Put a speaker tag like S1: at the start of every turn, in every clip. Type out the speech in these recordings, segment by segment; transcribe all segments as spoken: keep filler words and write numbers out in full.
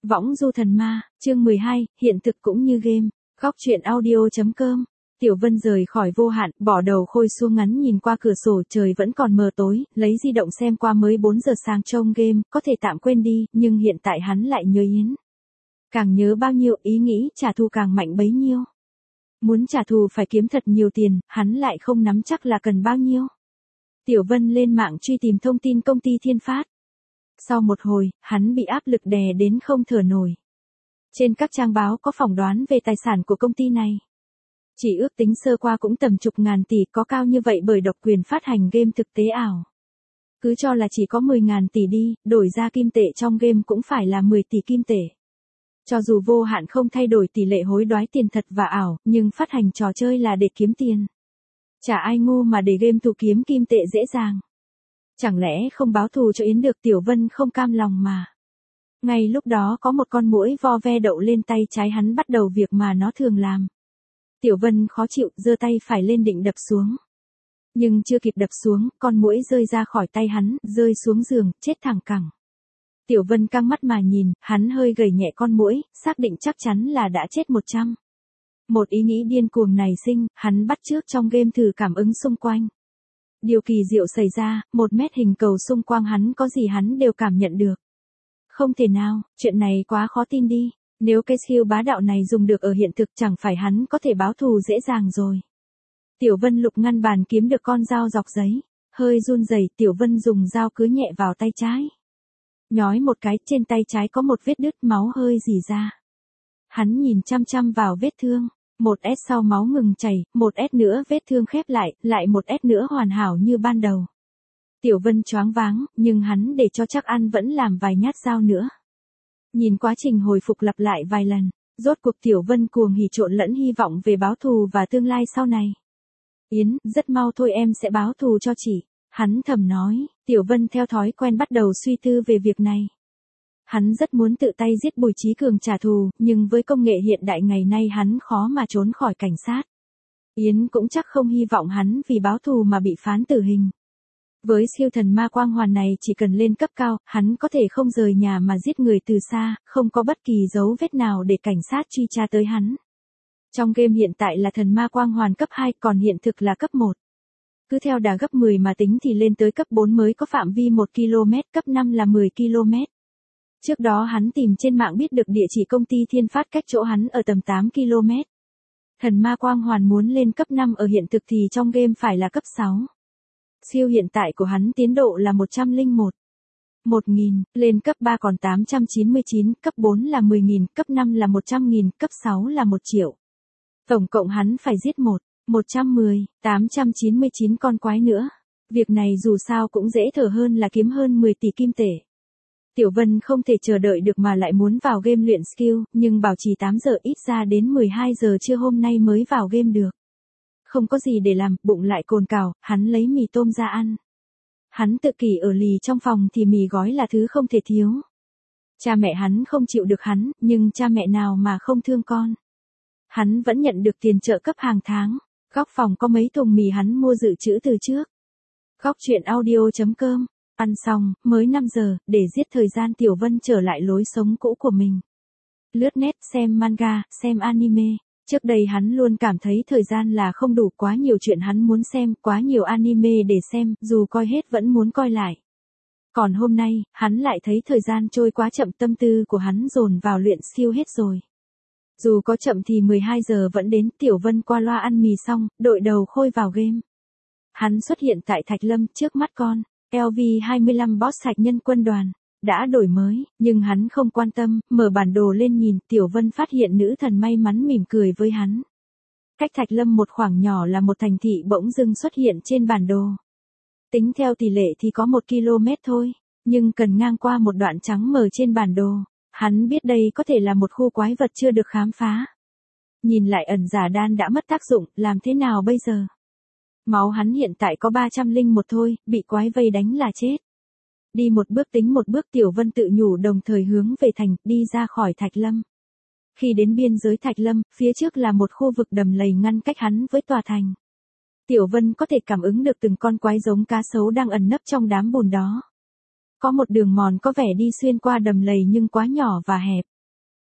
S1: Võng du thần ma, chương mười hai, hiện thực cũng như game. Góc truyện audio.com. Tiểu Vân rời khỏi vô hạn, bỏ đầu khôi xuống ngắn nhìn qua cửa sổ, trời vẫn còn mờ tối, lấy di động xem qua mới bốn giờ sáng trông game, có thể tạm quên đi, nhưng hiện tại hắn lại nhớ Yến. Càng nhớ bao nhiêu, ý nghĩ trả thù càng mạnh bấy nhiêu. Muốn trả thù phải kiếm thật nhiều tiền, hắn lại không nắm chắc là cần bao nhiêu. Tiểu Vân lên mạng truy tìm thông tin công ty Thiên Phát. Sau một hồi, hắn bị áp lực đè đến không thở nổi. Trên các trang báo có phỏng đoán về tài sản của công ty này. Chỉ ước tính sơ qua cũng tầm chục ngàn tỷ, có cao như vậy bởi độc quyền phát hành game thực tế ảo. Cứ cho là chỉ có mười ngàn tỷ đi, đổi ra kim tệ trong game cũng phải là mười tỷ kim tệ. Cho dù vô hạn không thay đổi tỷ lệ hối đoái tiền thật và ảo, nhưng phát hành trò chơi là để kiếm tiền. Chả ai ngu mà để game thù kiếm kim tệ dễ dàng. Chẳng lẽ không báo thù cho Yến được? Tiểu Vân không cam lòng mà. Ngay lúc đó có một con muỗi vo ve đậu lên tay trái hắn, bắt đầu việc mà nó thường làm. Tiểu Vân khó chịu, giơ tay phải lên định đập xuống. Nhưng chưa kịp đập xuống, con muỗi rơi ra khỏi tay hắn, rơi xuống giường, chết thẳng cẳng. Tiểu Vân căng mắt mà nhìn, hắn hơi gẩy nhẹ con muỗi, xác định chắc chắn là đã chết một trăm. Một ý nghĩ điên cuồng nảy sinh, hắn bắt chước trong game thử cảm ứng xung quanh. Điều kỳ diệu xảy ra, một mét hình cầu xung quanh hắn có gì hắn đều cảm nhận được. Không thể nào, chuyện này quá khó tin đi. Nếu cái skill bá đạo này dùng được ở hiện thực, chẳng phải hắn có thể báo thù dễ dàng rồi. Tiểu Vân lục ngăn bàn kiếm được con dao dọc giấy. Hơi run rẩy, Tiểu Vân dùng dao cứa nhẹ vào tay trái. Nhói một cái, trên tay trái có một vết đứt, máu hơi rỉ ra. Hắn nhìn chăm chăm vào vết thương. Một S sau máu ngừng chảy, một S nữa vết thương khép lại, lại một S nữa hoàn hảo như ban đầu. Tiểu Vân choáng váng, nhưng hắn để cho chắc ăn vẫn làm vài nhát dao nữa. Nhìn quá trình hồi phục lặp lại vài lần, rốt cuộc Tiểu Vân cuồng hỉ trộn lẫn hy vọng về báo thù và tương lai sau này. Yến, rất mau thôi em sẽ báo thù cho chị. Hắn thầm nói. Tiểu Vân theo thói quen bắt đầu suy tư về việc này. Hắn rất muốn tự tay giết Bùi Chí Cường trả thù, nhưng với công nghệ hiện đại ngày nay hắn khó mà trốn khỏi cảnh sát. Yến cũng chắc không hy vọng hắn vì báo thù mà bị phán tử hình. Với siêu thần ma quang hoàn này, chỉ cần lên cấp cao, hắn có thể không rời nhà mà giết người từ xa, không có bất kỳ dấu vết nào để cảnh sát truy tra tới hắn. Trong game hiện tại là thần ma quang hoàn cấp hai, còn hiện thực là cấp một. Cứ theo đà gấp mười mà tính thì lên tới cấp bốn mới có phạm vi một ki lô mét, cấp năm là mười ki lô mét. Trước đó hắn tìm trên mạng biết được địa chỉ công ty Thiên Phát cách chỗ hắn ở tầm tám ki lô mét. Thần ma quang hoàn muốn lên cấp năm ở hiện thực thì trong game phải là cấp sáu. Siêu hiện tại của hắn tiến độ là một trăm lẻ một. một nghìn, lên cấp ba còn tám trăm chín mươi chín, cấp bốn là mười nghìn, cấp năm là một trăm nghìn, cấp sáu là một triệu. Tổng cộng hắn phải giết một, một trăm mười, tám trăm chín mươi chín con quái nữa. Việc này dù sao cũng dễ thở hơn là kiếm hơn mười tỷ kim tệ. Tiểu Vân không thể chờ đợi được mà lại muốn vào game luyện skill, nhưng bảo trì tám giờ, ít ra đến mười hai giờ trưa hôm nay mới vào game được. Không có gì để làm, bụng lại cồn cào, hắn lấy mì tôm ra ăn. Hắn tự kỷ ở lì trong phòng thì mì gói là thứ không thể thiếu. Cha mẹ hắn không chịu được hắn, nhưng cha mẹ nào mà không thương con. Hắn vẫn nhận được tiền trợ cấp hàng tháng. Góc phòng có mấy thùng mì hắn mua dự trữ từ trước. Góc truyện audio.com. Ăn xong, mới năm giờ, để giết thời gian Tiểu Vân trở lại lối sống cũ của mình. Lướt net, xem manga, xem anime. Trước đây hắn luôn cảm thấy thời gian là không đủ, quá nhiều chuyện hắn muốn xem, quá nhiều anime để xem, dù coi hết vẫn muốn coi lại. Còn hôm nay, hắn lại thấy thời gian trôi quá chậm, tâm tư của hắn dồn vào luyện siêu hết rồi. Dù có chậm thì mười hai giờ vẫn đến. Tiểu Vân qua loa ăn mì xong, đội đầu khôi vào game. Hắn xuất hiện tại Thạch Lâm, trước mắt con L V hai mươi lăm boss Thạch Nhân quân đoàn. Đã đổi mới, nhưng hắn không quan tâm, mở bản đồ lên nhìn, Tiểu Vân phát hiện nữ thần may mắn mỉm cười với hắn. Cách Thạch Lâm một khoảng nhỏ là một thành thị bỗng dưng xuất hiện trên bản đồ. Tính theo tỷ lệ thì có một ki lô mét thôi, nhưng cần ngang qua một đoạn trắng mờ trên bản đồ. Hắn biết đây có thể là một khu quái vật chưa được khám phá. Nhìn lại ẩn giả đan đã mất tác dụng, làm thế nào bây giờ? Máu hắn hiện tại có ba trăm lẻ một thôi, bị quái vây đánh là chết. Đi một bước tính một bước, Tiểu Vân tự nhủ, đồng thời hướng về thành, đi ra khỏi Thạch Lâm. Khi đến biên giới Thạch Lâm, phía trước là một khu vực đầm lầy ngăn cách hắn với tòa thành. Tiểu Vân có thể cảm ứng được từng con quái giống cá sấu đang ẩn nấp trong đám bùn đó. Có một đường mòn có vẻ đi xuyên qua đầm lầy nhưng quá nhỏ và hẹp.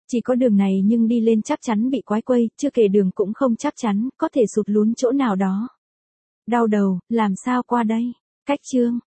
S1: Chỉ có đường này nhưng đi lên chắc chắn bị quái quây, chưa kể đường cũng không chắc chắn, có thể sụt lún chỗ nào đó. Đau đầu, làm sao qua đây? Cách chương.